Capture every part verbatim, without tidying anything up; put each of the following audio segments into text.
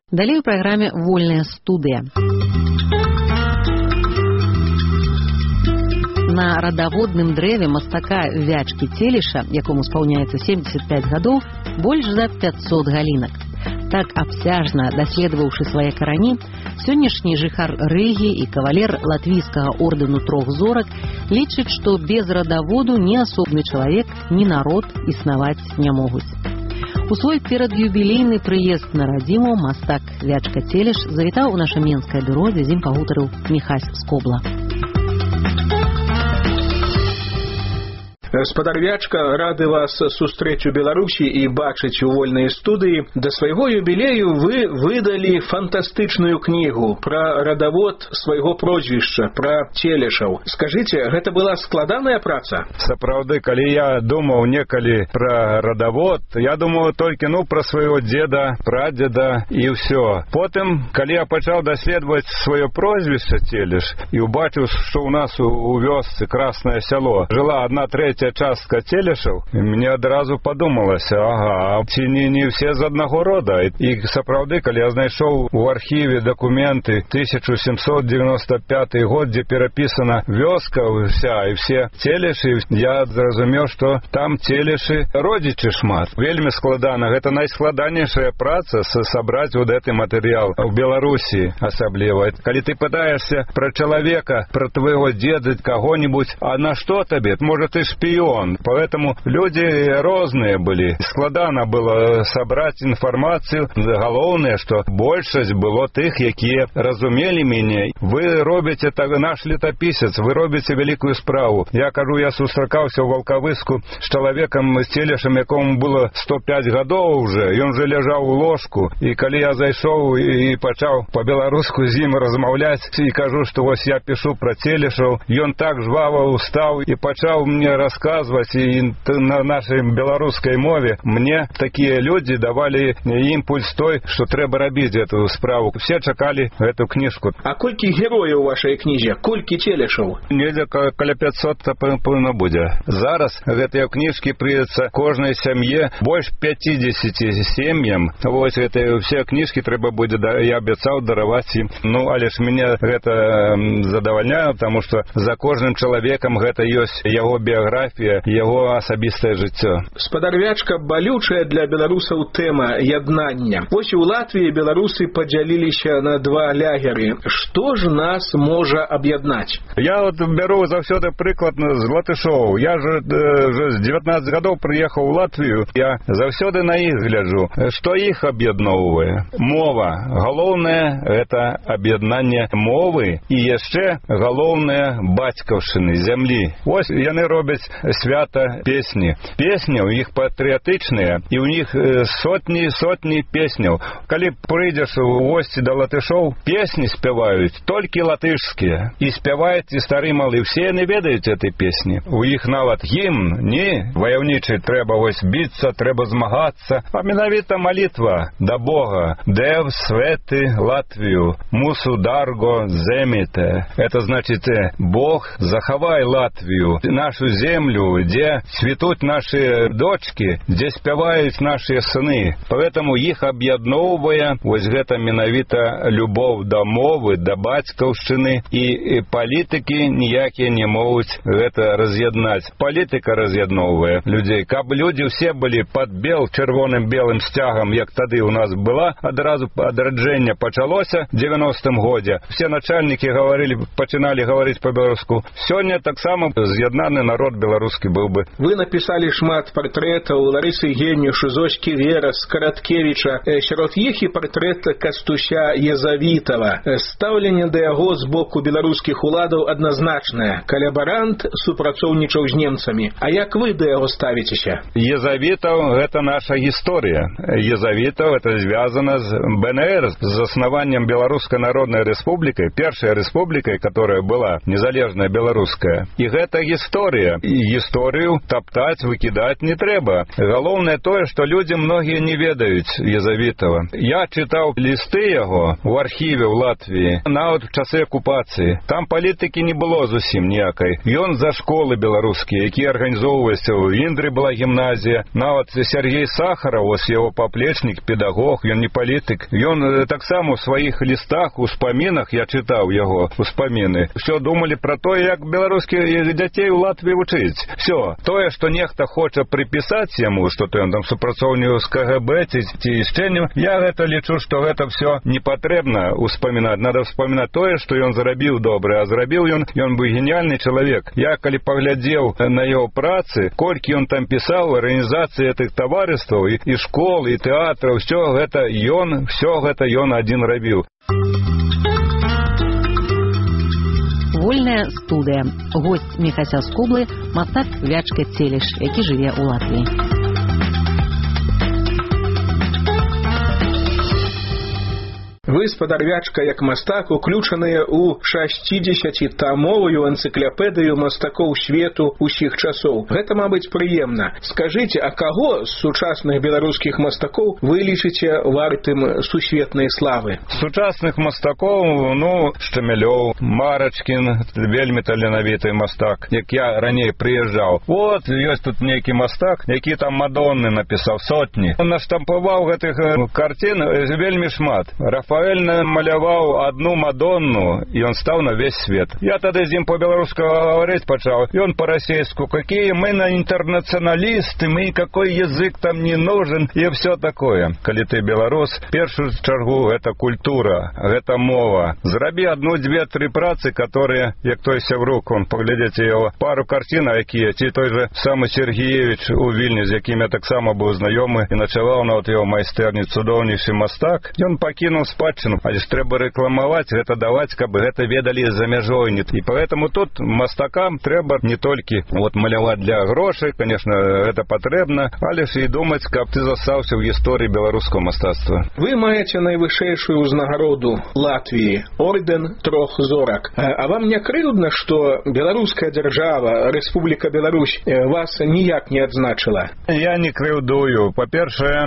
Далей у праграме «Вольная студыя». На радаводным дрэве мастака Вячкі Целіша, якому спаўняецца семьдесят пять гадоў, больш за пятьсот галінак. Так абсяжна даследаваўшы свае карані, сённяшні жыхар Рыгі і кавалер латвійскага ордэну трох зорак лічыць, што без радаводу ні асобны чалавек, ні народ існаваць не могуць. У свой перадюбілейны прыезд на радзіму мастак Вячка Целіш завітаў у наша менскае бюро, дзе з ім пагутарыў Міхась Скобла. Гаспадар Вячка, рады вас сустрэць у Беларусі і бачыць у вольнай студыі. Да свайго юбілею вы выдалі фантастычную кнігу пра радавод свайго прозвішча, пра Целішаў. Скажыце, гэта была складаная праца? Сапраўды, калі я думаў некалі пра радавод, я думаў толькі ну пра свайго деда, прадзеда і ўсё. Потым, калі я пачаў даследаваць сваё прозвішча Целіш і убачыў, што ў нас у вёсцы Краснае Сяло жыла одна трэця частка Целішаў, мне адразу падумалася, ага, ці не, не все з аднаго рода. І сапраўды, калі я знайшоў у архіве дакументы тысяча сямсот девяносто пятый год, дзе перапісана вёска вся і все Целішы, я зразумеў, што там Целішы родзічы шмат. Вельмі складана, гэта найскладанейшая праца сабраць вот гэты матэрыял у Беларусі асабліва. Калі ты пытаешься пра чалавека, пра твайго деда, каго-нибудь, а на што табе? Можа, ты шпіён. Поэтому люди розныя былі. Складана было сабраць інфармацыю. Галоўнае, што большасць было тых, якія разумелі мяне. Вы робіце, так, наш летапісец, вы робіце вялікую справу. Я кажу, я сустракаўся ў Валкавыску з чалавекам, з Целішам, якому было сто пять гадоў уже, ён же ляжаў у ложку. І калі я зайшоў і пачаў па-беларуску з ім размаўляць, і кажу, што вось я пішу пра Целішаў, ён так жвава устаў і пачаў мне расказваць, і на нашай беларускай мове мне такія людзі давалі імпульс той, што трэба рабіць эту справу. Все чакалі эту кніжку. А колькі герояў у вашай кнізе? Колькі Целішаў? Недзе каля пятьсот пэўна будзе. Зараз гэтыя кніжкі прыйдзецца кожнай сям'е, больш пятидесяти сем'ям. Вось гэтыя ўсе кніжкі трэба будзе, я абяцаў дараваць ім. Ну, але ж мяне гэта задавальняе, таму што за кожным чалавекам гэта ёсць яго біяграфія, яго асабістае жыццё. Гаспадар Вячка, балючая для беларусаў тэма яднання. Вось у Латвіі беларусы падзяліліся на два лягеры. Што ж нас можа аб'яднаць? Я вот бяру заўсёды прыклад з латышоў. Я же, же з девятнадцати гадоў прыехаў у Латвію. Я заўсёды на іх гляджу. Што іх аб'ядноўвае? Мова. Галоўнае гэта аб'яднанне мовы і яшчэ галоўнае бацькаўшчыны, зямлі. Вось яны робяць свята песні. Песні ў іх патрыятычныя, і ў них сотні і сотні песняў. Калі прыйдзеш у госці да латышоў, песні спяваюць толькі латышскія. І спяваюць і стары малы. Все яны ведаюць этой песні. У іх нават гімн, не ваяўнічы, трэба вось біцца, трэба змагацца, а менавіта малітва да Бога. Дев свети Латвію, мусу дарго земіте. Это значит, Бог, захавай Латвію, нашу землю, где цветут наши дочки, где спяваюць наши сыны. Поэтому их аб'ядноўвае вось гэта менавіта любоў да мовы, да бацькаўшчыны, і палітыкі ніякія не могуць гэта раз'яднаць. Палітыка раз'ядноўвае людзей. Каб людзі ўсе былі пад бел, чырвоным белым сцягам, як тады у нас была, адразу адраджэнне пачалося в девяностым годзе. Все начальнікі гаварылі, пачыналі гаварыць па-беларуску. Сёння таксама з'яднаны народ беларускі быў бы. Вы напісалі шмат партрэтаў Ларысы Генюш, Зоські Верас, Караткевіча. Сярод іх і партрэт Кастуся Езавітава. Стаўленне да яго з боку беларускіх уладаў адназначнае. Калябарант супрацоўнічаў з немцамі. А як вы да яго ставіцеся? Езавітаў — гэта наша гісторыя. Езавітаў — это звязано з бэ эн эр, з заснаваннем Беларускай Народнай Рэспублікай, першай рэспублікай, которая была незалежная беларуская. І гэта гісторыя. гісторыю таптаць, выкідаць не трэба. Галоўнае тое, што людзі многія не ведаюць Езавітава. Я чытаў лісты яго ў архіве ў Латвіі, нават в часы акупацыі. Там палітыкі не было зусім ніякай. Ён за школы беларускія, якія арганізоўваліся. У Індры была гімназія. Нават Сергей Сахаров, ось яго паплечнік, педагог, ён не палітык. Ён таксама ў сваіх лістах, у успамінах, я чытаў яго успаміны, все думалі пра тое, як беларускіх дзяцей у Латвіі вучыць. Все. Тое, што нехта хоча прыпісаць яму, што то ён там супрацоўнік з ка гэ бэ ці, ці яшчэ не, я гэта лічу, што гэта все не патрэбна успамінаць. Надо вспамінаць тое, што ён зрабіў добра, а зрабіў ён, ён быў геніяльны чалавек. Я калі паглядзеў на яго працы, колькі ён там пісаў, арганізацыі гэтых таварыстваў, і, і школ, і тэатраў, все гэта ён, все гэта ён адзін рабіў. Вольная студыя. Госць Міхася Скублы, мастак Вячка Целіш, які жыве ў Латвіі. Вы, спадар Вячка, як мастак, уключаныя ў шасцідзесяцітамовую энцыклапедыю мастакоў свету ўсіх часоў. Гэта, мабыць, прыемна. Скажыце, а каго з сучасных беларускіх мастакоў вы лічыце вартым сусветнай славы? Сучасных мастакоў, ну, Штамелёў, Марачкін, вельмі таленавіты мастак, як я раней прыязджаў. Вот, ёсць тут нейкі мастак, які там Мадонны напісаў, сотні. Он наштампаваў гэтых карцін вельмі шмат. Рафаэль маляваў одну Мадонну, і он стаў на весь свет. Я тады з ім по-беларуску говорить пачаў, і он по-расейску, какие мы на интернационалисты, мы какой язык там не нужен, і все такое. Калі ты беларус, першую чаргу гэта культура, гэта мова. Зрабі одну, две, три працы, которые, як той сябрук, он паглядзеце яго пару карцін, якія, ці той же самы Сергеевич у Вільні, з якім я таксама быў знаёмы і начаваў на вот яго майстэрні, цудоўнейшы мастак, ён пакінуў спадчыну, але ж трэба рэкламаваць, гэта даваць, каб гэта ведалі за мяжой. І поэтому тут мастакам трэба не толькі вот маляваць для грошай, конечно, это патрэбна, але ж і думаць, каб ты застаўся ў гісторыі беларускага мастацтва. Вы маеце найвышэйшую ўзнагароду Латвіі, ордэн трох зорак. А вам не крыўдна, што беларуская дзяржава, Рэспубліка Беларусь вас ніяк не адзначыла? Я не крыўдую. Па-першае,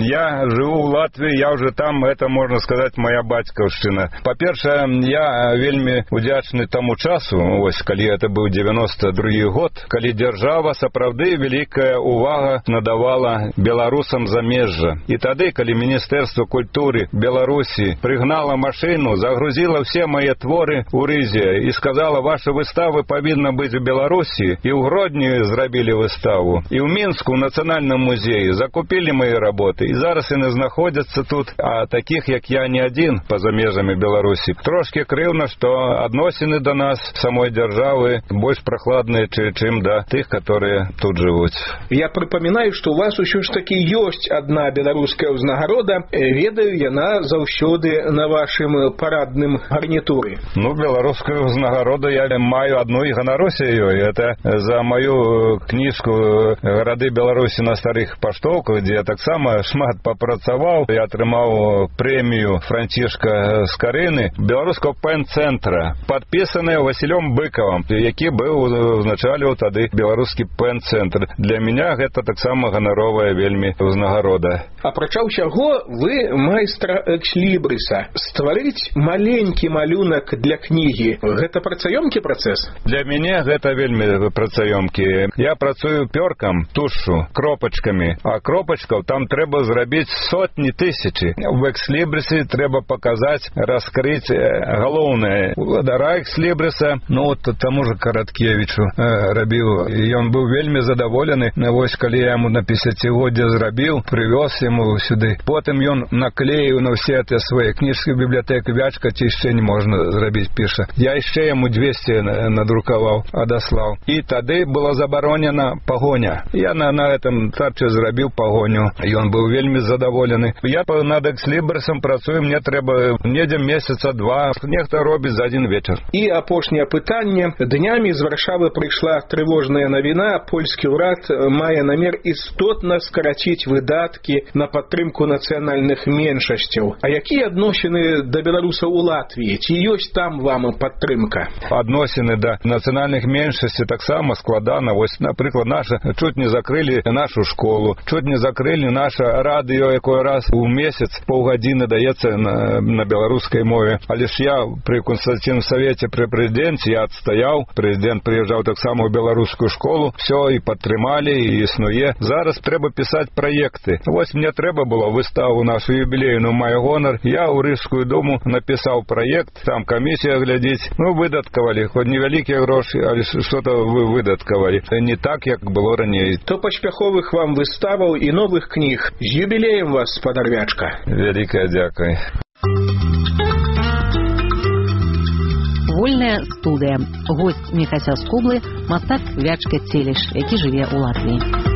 я жыву ў Латвіі, я уже там, это можна сказаць, моя бацькаўшчына. Па-першае, я вельмі удзячны таму часу, ось, калі это быў девяносто другі год, калі дзяржава сапраўды вялікая увага надавала беларусам замежжа. І тады, калі Міністэрства культуры Беларусі прыгнала машыну, загрузіла все мае творы ў рызе і сказала, ваша выставы павінна быць у Беларусі, і ў Гродні зрабілі выставу, і ў Мінску, ў Нацыянальным музеі закупілі мае работы, і зараз яны знаходзяцца тут, а таких, як я, не адзін па-за межамі Беларусі. Трошкі крыўна, што адносіны да нас, самой дзяржавы, больш прахладныя, чым да тых, которые тут жывуць. Я прыпамінаю, што у вас усё ж такі ёсць адна беларуская ўзнагарода, ведаю, яна заўсёды на вашым парадным гарнітуры. Ну, беларускую ўзнагароду я маю адну і ганаруся ёй. Это за маю кніжку «Гарады Беларусі на старых паштоўках», дзе я таксама шмат папрацаваў. Я атрымаў прэмію Францішка Скарыны беларускага пэн-цэнтра, падпісаная Васілём Быкавым, які быў узначаліваў тады беларускі пэн-цэнтр. Для мяне гэта таксама ганаровая вельмі ўзнагарода. Апрача ўсяго, вы майстра экслібрыса. Стварыць маленькі малюнак для кнігі — гэта працаёмкі працэс? Для мяне гэта вельмі працаёмкі. Я працую пёркам, тушу, кропачкамі, а кропачкаў там трэба зрабіць сотні тысячы. В экслібрысе трэба показаць, раскрыць галоўнае. Уладара экслібрыса, ну вот таму же Караткевічу э, рабіў, і ён быў вельмі задаволены. Вось калі я яму на пяцігоддзе зрабіў, прывёз яму сюды. Потым ён наклеіў на ўсе те свае кніжкі бібліятэк Вячка, ці яшчэ не можна зрабіць, піша. Я яшчэ яму двести надрукаваў, адаслаў. І тады была забаронена пагоня. Я на, на этом тарче зрабіў пагоню. Ён быў вельмі задаволены. Я над экслібрысам працую мне трэба недзе месяца два, нехта робіць за один вечар. І апошняе пытанне. Днямі з Варшавы прыйшла трывожная навіна. Польскі ўрад мае намер істотна скараціць выдаткі на падтрымку нацыянальных меншасцяў. А якія адносіны да беларусаў у Латвіі? Ці ёсць там вам падтрымка? Адносіны да нацыянальных меншасцей таксама складана. Вось, напрыклад, наша чуть не закрылі нашу школу, чуть не закрылі наша радыё, якое раз у месяц паўгадзіны даецца на, на беларускай мове. Але ж я пры Конституцыйным савеце пры прэзідэнце я адстаяў. Прэзідэнт прыязджаў таксама ў беларускую школу. Все, і падтрымалі, і існуе. Зараз трэба пісаць праекты. Вось мне трэба было выставу нашу юбілейную «Май гонар». Я ў Рыжскую думу напісаў праект, там камісія глядзіць. Ну, выдаткавалі, хоць невялікія грошы, але што-то вы выдаткавалі. Не так, як было раней. То паспяховых вам выставаў і новых кніг. З юбілеем вас, спадар Вячка. Вялікая дзякуй. Вольная студыя. Госць Міхася Скублы, мастак Вячка Целіш, які жыве ў Латвіі.